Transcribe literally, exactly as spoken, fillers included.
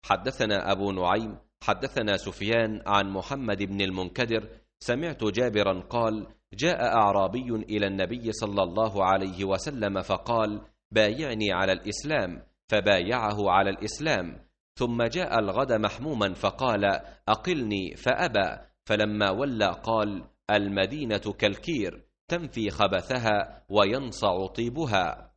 حدثنا أبو نعيم حدثنا سفيان عن محمد بن المنكدر سمعت جابرا قال: جاء أعرابي إلى النبي صلى الله عليه وسلم فقال: بايعني على الإسلام، فبايعه على الإسلام. ثم جاء الغد محموما فقال: أقلني، فأبى، فلما ولى قال: المدينة كالكير، تنفي خبثها وينصع طيبها.